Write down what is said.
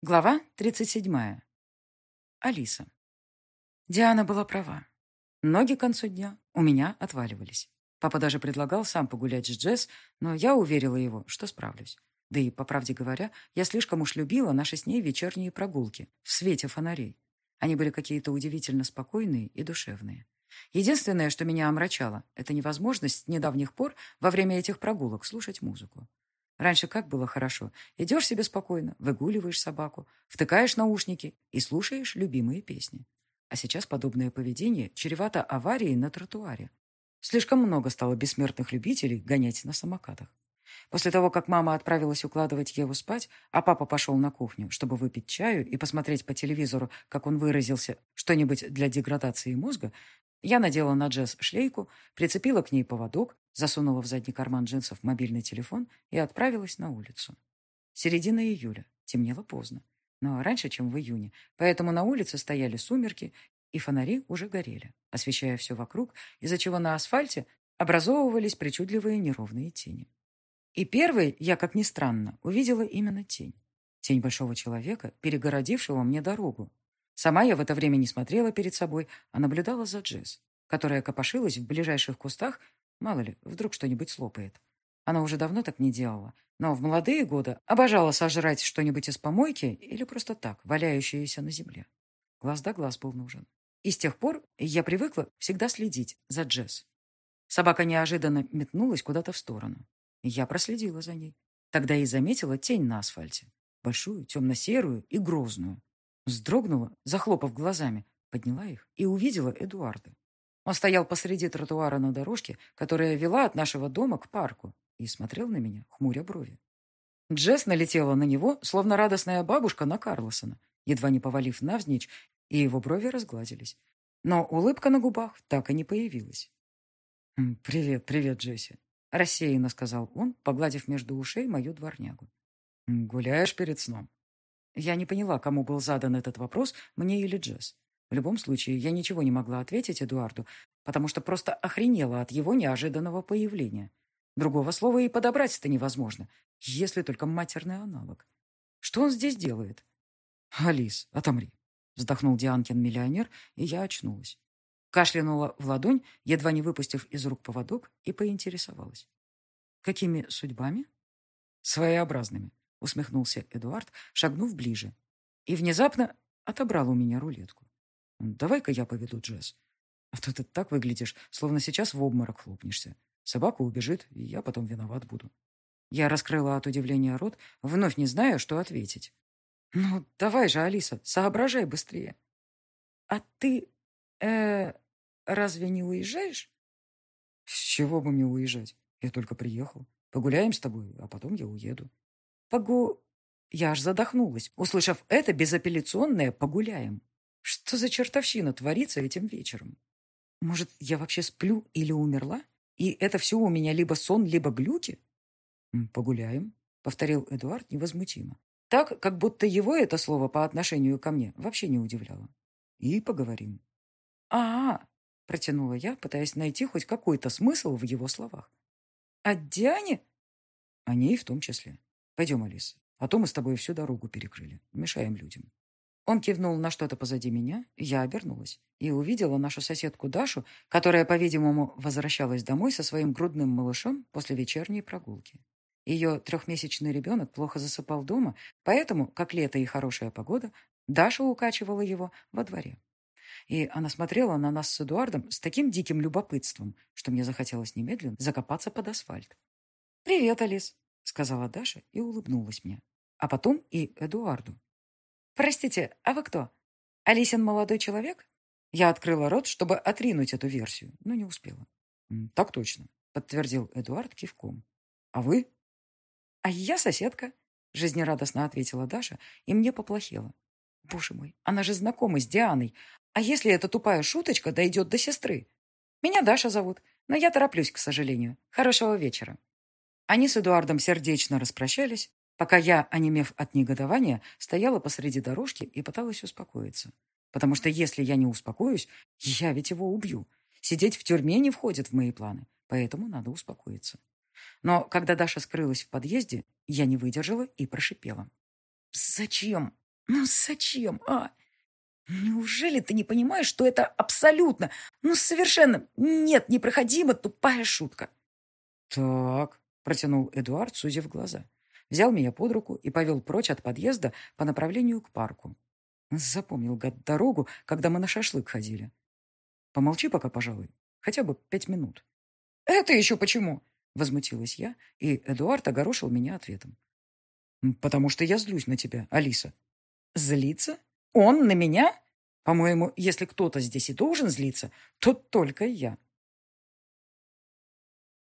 Глава 37. Алиса. Диана была права. Ноги к концу дня у меня отваливались. Папа даже предлагал сам погулять с Джесс, но я уверила его, что справлюсь. Да и, по правде говоря, я слишком уж любила наши с ней вечерние прогулки в свете фонарей. Они были какие-то удивительно спокойные и душевные. Единственное, что меня омрачало, это невозможность с недавних пор во время этих прогулок слушать музыку. Раньше как было хорошо. Идешь себе спокойно, выгуливаешь собаку, втыкаешь наушники и слушаешь любимые песни. А сейчас подобное поведение чревато аварией на тротуаре. Слишком много стало бессмертных любителей гонять на самокатах. После того, как мама отправилась укладывать Еву спать, а папа пошел на кухню, чтобы выпить чаю и посмотреть по телевизору, как он выразился, что-нибудь для деградации мозга, я надела на Джесс шлейку, прицепила к ней поводок, засунула в задний карман джинсов мобильный телефон и отправилась на улицу. Середина июля. Темнело поздно. Но раньше, чем в июне. Поэтому на улице стояли сумерки, и фонари уже горели, освещая все вокруг, из-за чего на асфальте образовывались причудливые неровные тени. И первой я, как ни странно, увидела именно тень. Тень большого человека, перегородившего мне дорогу. Сама я в это время не смотрела перед собой, а наблюдала за Джесс, которая копошилась в ближайших кустах, мало ли, вдруг что-нибудь слопает. Она уже давно так не делала, но в молодые годы обожала сожрать что-нибудь из помойки или просто так, валяющееся на земле. Глаз да глаз был нужен. И с тех пор я привыкла всегда следить за Джесс. Собака неожиданно метнулась куда-то в сторону. Я проследила за ней. Тогда и заметила тень на асфальте. Большую, темно-серую и грозную. Вздрогнула, захлопав глазами, подняла их и увидела Эдуарда. Он стоял посреди тротуара на дорожке, которая вела от нашего дома к парку, и смотрел на меня, хмуря брови. Джесс налетела на него, словно радостная бабушка на Карлосона, едва не повалив навзничь, и его брови разгладились. Но улыбка на губах так и не появилась. «Привет, привет, Джесси», — рассеянно сказал он, погладив между ушей мою дворнягу. «Гуляешь перед сном?» Я не поняла, кому был задан этот вопрос, мне или Джесс. В любом случае, я ничего не могла ответить Эдуарду, потому что просто охренела от его неожиданного появления. Другого слова и подобрать-то невозможно, если только матерный аналог. Что он здесь делает? «Алис, отомри», — вздохнул Дианкин миллионер, и я очнулась. Кашлянула в ладонь, едва не выпустив из рук поводок, и поинтересовалась. «Какими судьбами?» «Своеобразными», — усмехнулся Эдуард, шагнув ближе. И внезапно отобрал у меня рулетку. «Давай-ка я поведу Джесс. А то ты так выглядишь, словно сейчас в обморок хлопнешься. Собака убежит, и я потом виноват буду». Я раскрыла от удивления рот, вновь не зная, что ответить. «Ну, давай же, Алиса, соображай быстрее». «А ты, э, разве не уезжаешь?» «С чего бы мне уезжать? Я только приехал. Погуляем с тобой, а потом я уеду». «Погу...» Я аж задохнулась, услышав это безапелляционное «погуляем». Что за чертовщина творится этим вечером? Может, я вообще сплю или умерла? И это все у меня либо сон, либо глюки? «Погуляем», — повторил Эдуард невозмутимо. Так, как будто его это слово по отношению ко мне вообще не удивляло. «И поговорим». «А-а», — протянула я, пытаясь найти хоть какой-то смысл в его словах. «О Диане?» «О ней в том числе. Пойдем, Алиса, а то мы с тобой всю дорогу перекрыли. Мешаем людям». Он кивнул на что-то позади меня, я обернулась и увидела нашу соседку Дашу, которая, по-видимому, возвращалась домой со своим грудным малышом после вечерней прогулки. Ее трехмесячный ребенок плохо засыпал дома, поэтому, как лето и хорошая погода, Даша укачивала его во дворе. И она смотрела на нас с Эдуардом с таким диким любопытством, что мне захотелось немедленно закопаться под асфальт. «Привет, Алис», — сказала Даша и улыбнулась мне. А потом и Эдуарду. «Простите, а вы кто? Алисин молодой человек?» Я открыла рот, чтобы отринуть эту версию, но не успела. «Так точно», — подтвердил Эдуард кивком. «А вы?» «А я соседка», — жизнерадостно ответила Даша, и мне поплохело. «Боже мой, она же знакома с Дианой. А если эта тупая шуточка дойдет до сестры? Меня Даша зовут, но я тороплюсь, к сожалению. Хорошего вечера». Они с Эдуардом сердечно распрощались, пока я, онемев от негодования, стояла посреди дорожки и пыталась успокоиться. Потому что если я не успокоюсь, я ведь его убью. Сидеть в тюрьме не входит в мои планы, поэтому надо успокоиться. Но когда Даша скрылась в подъезде, я не выдержала и прошипела. «Зачем?» Ну зачем, а? Неужели ты не понимаешь, что это абсолютно, ну совершенно нет, непроходимо тупая шутка? Так, протянул Эдуард, сузив глаза. Взял меня под руку и повел прочь от подъезда по направлению к парку. Запомнил, гад, дорогу, когда мы на шашлык ходили. Помолчи пока, пожалуй, хотя бы 5 минут. Это еще почему? Возмутилась я, и Эдуард огорошил меня ответом. Потому что я злюсь на тебя, Алиса. Злиться? Он на меня? По-моему, если кто-то здесь и должен злиться, то только я.